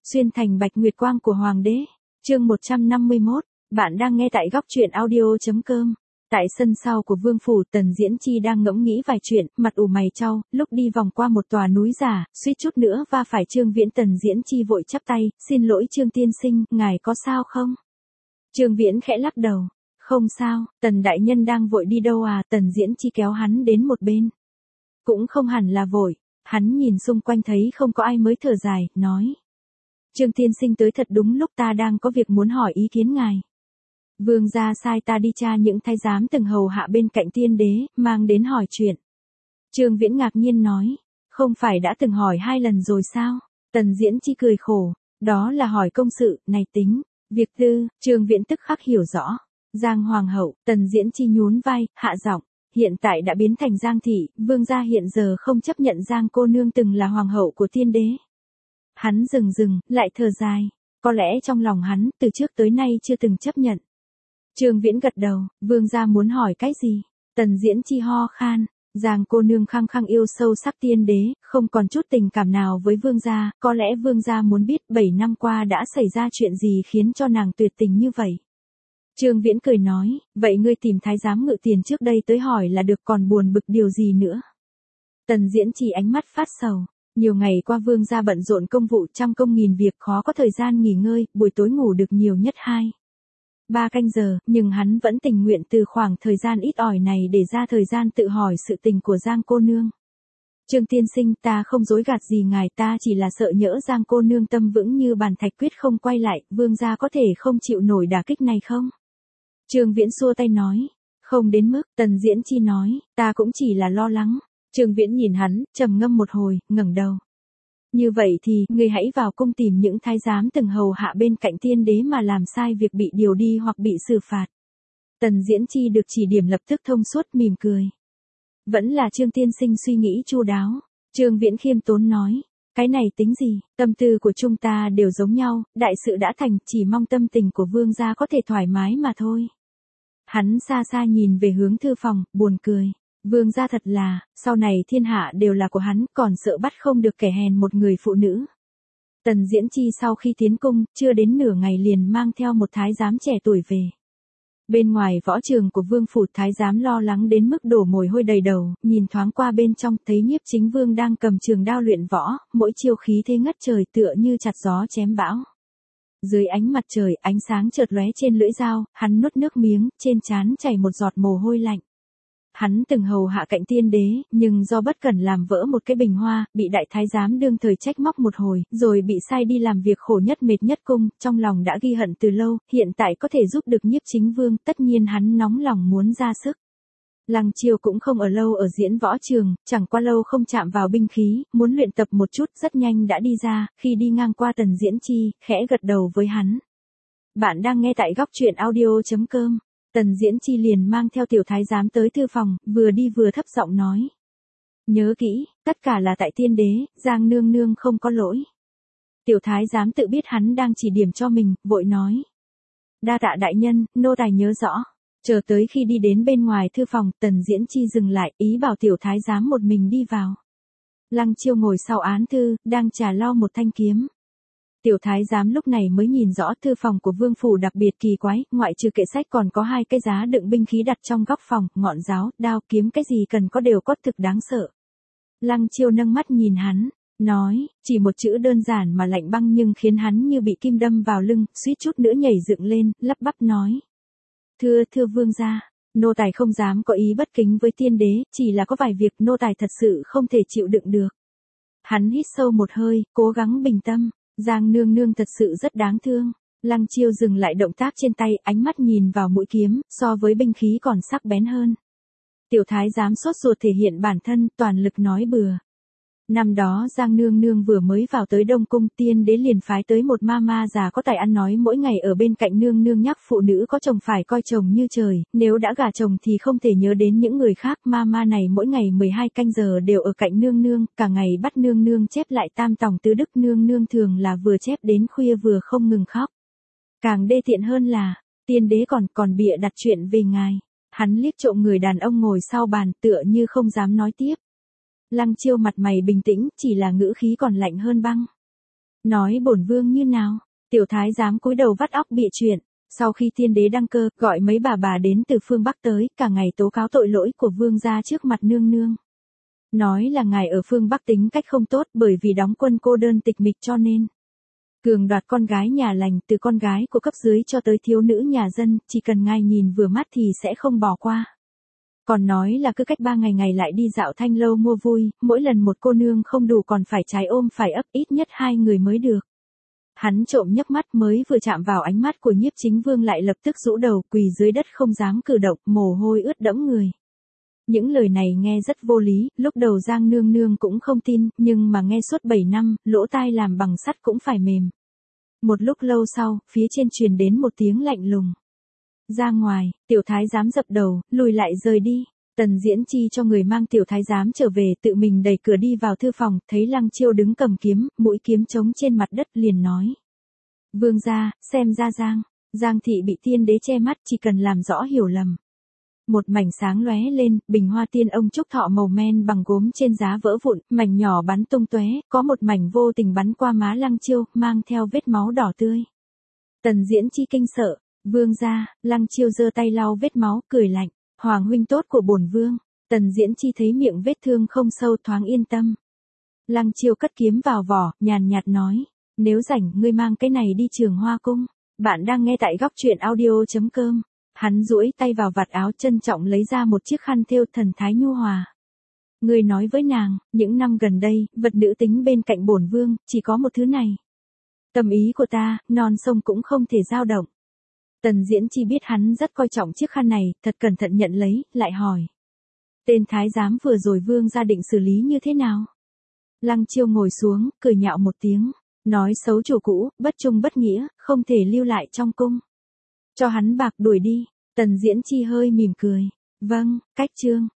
Xuyên thành bạch nguyệt quang của hoàng đế. Chương 151, bạn đang nghe tại góc truyện audio.com. Tại sân sau của vương phủ, Tần Diễn Chi đang ngẫm nghĩ vài chuyện, mặt ủ mày chau, lúc đi vòng qua một tòa núi giả, suýt chút nữa va phải Trương Viễn. Tần Diễn Chi vội chắp tay, xin lỗi Trương tiên sinh, ngài có sao không? Trương Viễn khẽ lắc đầu, không sao. Tần đại nhân đang vội đi đâu à? Tần Diễn Chi kéo hắn đến một bên. Cũng không hẳn là vội, hắn nhìn xung quanh thấy không có ai mới thở dài, nói. Trương tiên sinh tới thật đúng lúc, ta đang có việc muốn hỏi ý kiến ngài. Vương gia sai ta đi tra những thái giám từng hầu hạ bên cạnh tiên đế, mang đến hỏi chuyện. Trương Viễn ngạc nhiên nói, không phải đã từng hỏi 2 lần rồi sao? Tần Diễn Chi cười khổ, đó là hỏi công sự, này tính, việc tư. Trương Viễn tức khắc hiểu rõ. Giang hoàng hậu. Tần Diễn Chi nhún vai, hạ giọng, hiện tại đã biến thành Giang thị, vương gia hiện giờ không chấp nhận Giang cô nương từng là hoàng hậu của tiên đế. Hắn dừng, lại thở dài, có lẽ trong lòng hắn, từ trước tới nay chưa từng chấp nhận. Trương Viễn gật đầu, vương gia muốn hỏi cái gì? Tần Diễn Chi ho khan, Giang cô nương khăng khăng yêu sâu sắc tiên đế, không còn chút tình cảm nào với vương gia, có lẽ vương gia muốn biết 7 năm qua đã xảy ra chuyện gì khiến cho nàng tuyệt tình như vậy. Trương Viễn cười nói, vậy ngươi tìm thái giám Ngự Tiền trước đây tới hỏi là được, còn buồn bực điều gì nữa? Tần Diễn Chi ánh mắt phát sầu, nhiều ngày qua vương gia bận rộn công vụ, trăm công nghìn việc, khó có thời gian nghỉ ngơi, buổi tối ngủ được nhiều nhất 2-3 canh giờ, nhưng hắn vẫn tình nguyện từ khoảng thời gian ít ỏi này để ra thời gian tự hỏi sự tình của Giang cô nương. Trương tiên sinh, ta không dối gạt gì ngài, ta chỉ là sợ nhỡ Giang cô nương tâm vững như bàn thạch quyết không quay lại, vương gia có thể không chịu nổi đả kích này không? Trương Viễn xua tay nói, không đến mức. Tần Diễn Chi nói, ta cũng chỉ là lo lắng. Trương Viễn nhìn hắn, trầm ngâm một hồi, ngẩng đầu. Như vậy thì, ngươi hãy vào cung tìm những thái giám từng hầu hạ bên cạnh tiên đế mà làm sai việc bị điều đi hoặc bị xử phạt. Tần Diễn Chi được chỉ điểm lập tức thông suốt, mỉm cười. Vẫn là Trương tiên sinh suy nghĩ chu đáo. Trương Viễn khiêm tốn nói, cái này tính gì, tâm tư của chúng ta đều giống nhau, đại sự đã thành, chỉ mong tâm tình của vương gia có thể thoải mái mà thôi. Hắn xa xa nhìn về hướng thư phòng, buồn cười. Vương gia thật là, sau này thiên hạ đều là của hắn, còn sợ bắt không được kẻ hèn một người phụ nữ. Tần Diễn Chi sau khi tiến cung, chưa đến nửa ngày liền mang theo một thái giám trẻ tuổi về. Bên ngoài võ trường của vương phủ, thái giám lo lắng đến mức đổ mồ hôi đầy đầu, nhìn thoáng qua bên trong, thấy Nhiếp Chính Vương đang cầm trường đao luyện võ, mỗi chiêu khí thế ngất trời, tựa như chặt gió chém bão. Dưới ánh mặt trời, ánh sáng chợt lóe trên lưỡi dao, hắn nuốt nước miếng, trên trán chảy một giọt mồ hôi lạnh. Hắn từng hầu hạ cạnh tiên đế, nhưng do bất cẩn làm vỡ một cái bình hoa, bị đại thái giám đương thời trách móc một hồi, rồi bị sai đi làm việc khổ nhất mệt nhất cung, trong lòng đã ghi hận từ lâu, hiện tại có thể giúp được Nhiếp Chính Vương, tất nhiên hắn nóng lòng muốn ra sức. Lăng Chiêu cũng không ở lâu ở diễn võ trường, chẳng qua lâu không chạm vào binh khí, muốn luyện tập một chút, rất nhanh đã đi ra, khi đi ngang qua Tần Diễn Chi, khẽ gật đầu với hắn. Bạn đang nghe tại góc truyện audio.com. Tần Diễn Chi liền mang theo tiểu thái giám tới thư phòng, vừa đi vừa thấp giọng nói. Nhớ kỹ, tất cả là tại tiên đế, Giang nương nương không có lỗi. Tiểu thái giám tự biết hắn đang chỉ điểm cho mình, vội nói. Đa tạ đại nhân, nô tài nhớ rõ. Chờ tới khi đi đến bên ngoài thư phòng, Tần Diễn Chi dừng lại, ý bảo tiểu thái giám một mình đi vào. Lăng Chiêu ngồi sau án thư, đang trà lau một thanh kiếm. Tiểu thái giám lúc này mới nhìn rõ thư phòng của vương phủ đặc biệt kỳ quái, ngoại trừ kệ sách còn có 2 cái giá đựng binh khí đặt trong góc phòng, ngọn giáo, đao, kiếm, cái gì cần có đều có, thực đáng sợ. Lăng Chiêu nâng mắt nhìn hắn, nói, chỉ một chữ đơn giản mà lạnh băng nhưng khiến hắn như bị kim đâm vào lưng, suýt chút nữa nhảy dựng lên, lắp bắp nói. Thưa vương gia, nô tài không dám có ý bất kính với tiên đế, chỉ là có vài việc nô tài thật sự không thể chịu đựng được. Hắn hít sâu một hơi, cố gắng bình tâm. Giang nương nương thật sự rất đáng thương. Lăng Chiêu dừng lại động tác trên tay, ánh mắt nhìn vào mũi kiếm, so với binh khí còn sắc bén hơn. Tiểu thái giám sốt ruột thể hiện bản thân, toàn lực nói bừa. Năm đó Giang nương nương vừa mới vào tới Đông Cung, tiên đế liền phái tới một ma ma già có tài ăn nói, mỗi ngày ở bên cạnh nương nương nhắc phụ nữ có chồng phải coi chồng như trời, nếu đã gả chồng thì không thể nhớ đến những người khác. Ma ma này mỗi ngày 12 canh giờ đều ở cạnh nương nương, cả ngày bắt nương nương chép lại tam tòng tứ đức, nương nương thường là vừa chép đến khuya vừa không ngừng khóc. Càng đê tiện hơn là, tiên đế còn bịa đặt chuyện về ngài. Hắn liếc trộm người đàn ông ngồi sau bàn, tựa như không dám nói tiếp. Lăng Chiêu mặt mày bình tĩnh, chỉ là ngữ khí còn lạnh hơn băng. Nói bổn vương như nào? Tiểu thái giám cúi đầu vắt óc bịa chuyện. Sau khi tiên đế đăng cơ, gọi mấy bà đến từ phương Bắc tới, cả ngày tố cáo tội lỗi của vương gia trước mặt nương nương. Nói là ngài ở phương Bắc tính cách không tốt bởi vì đóng quân cô đơn tịch mịch cho nên cường đoạt con gái nhà lành, từ con gái của cấp dưới cho tới thiếu nữ nhà dân, chỉ cần ngài nhìn vừa mắt thì sẽ không bỏ qua. Còn nói là cứ cách 3 ngày lại đi dạo thanh lâu mua vui, mỗi lần một cô nương không đủ còn phải trái ôm phải ấp, ít nhất 2 người mới được. Hắn trộm nhấc mắt, mới vừa chạm vào ánh mắt của Nhiếp Chính Vương lại lập tức rũ đầu quỳ dưới đất không dám cử động, mồ hôi ướt đẫm người. Những lời này nghe rất vô lý, lúc đầu Giang nương nương cũng không tin, nhưng mà nghe suốt 7 năm, lỗ tai làm bằng sắt cũng phải mềm. Một lúc lâu sau, phía trên truyền đến một tiếng lạnh lùng. Ra ngoài, tiểu thái giám dập đầu, lùi lại rời đi. Tần Diễn Chi cho người mang tiểu thái giám trở về, tự mình đẩy cửa đi vào thư phòng, thấy Lăng Chiêu đứng cầm kiếm, mũi kiếm trống trên mặt đất, liền nói. Vương gia, xem ra Giang thị bị tiên đế che mắt, chỉ cần làm rõ hiểu lầm. Một mảnh sáng lóe lên, bình hoa tiên ông trúc thọ màu men bằng gốm trên giá vỡ vụn, mảnh nhỏ bắn tung tóe, có một mảnh vô tình bắn qua má Lăng Chiêu, mang theo vết máu đỏ tươi. Tần Diễn Chi kinh sợ, vương gia. Lăng Chiêu giơ tay lau vết máu, cười lạnh, hoàng huynh tốt của bổn vương. Tần Diễn Chi thấy miệng vết thương không sâu, thoáng yên tâm. Lăng Chiêu cất kiếm vào vỏ, nhàn nhạt nói, nếu rảnh ngươi mang cái này đi Trường Hoa cung. Bạn đang nghe tại góc truyện audio.com. Hắn duỗi tay vào vạt áo, trân trọng lấy ra một chiếc khăn thêu, thần thái nhu hòa. Ngươi nói với nàng, những năm gần đây, vật nữ tính bên cạnh bổn vương, chỉ có một thứ này. Tâm ý của ta, non sông cũng không thể dao động. Tần Diễn Chi biết hắn rất coi trọng chiếc khăn này, thật cẩn thận nhận lấy, lại hỏi. Tên thái giám vừa rồi vương gia định xử lý như thế nào? Lăng Chiêu ngồi xuống, cười nhạo một tiếng, nói xấu chủ cũ, bất trung bất nghĩa, không thể lưu lại trong cung. Cho hắn bạc đuổi đi. Tần Diễn Chi hơi mỉm cười. Vâng, cách chương.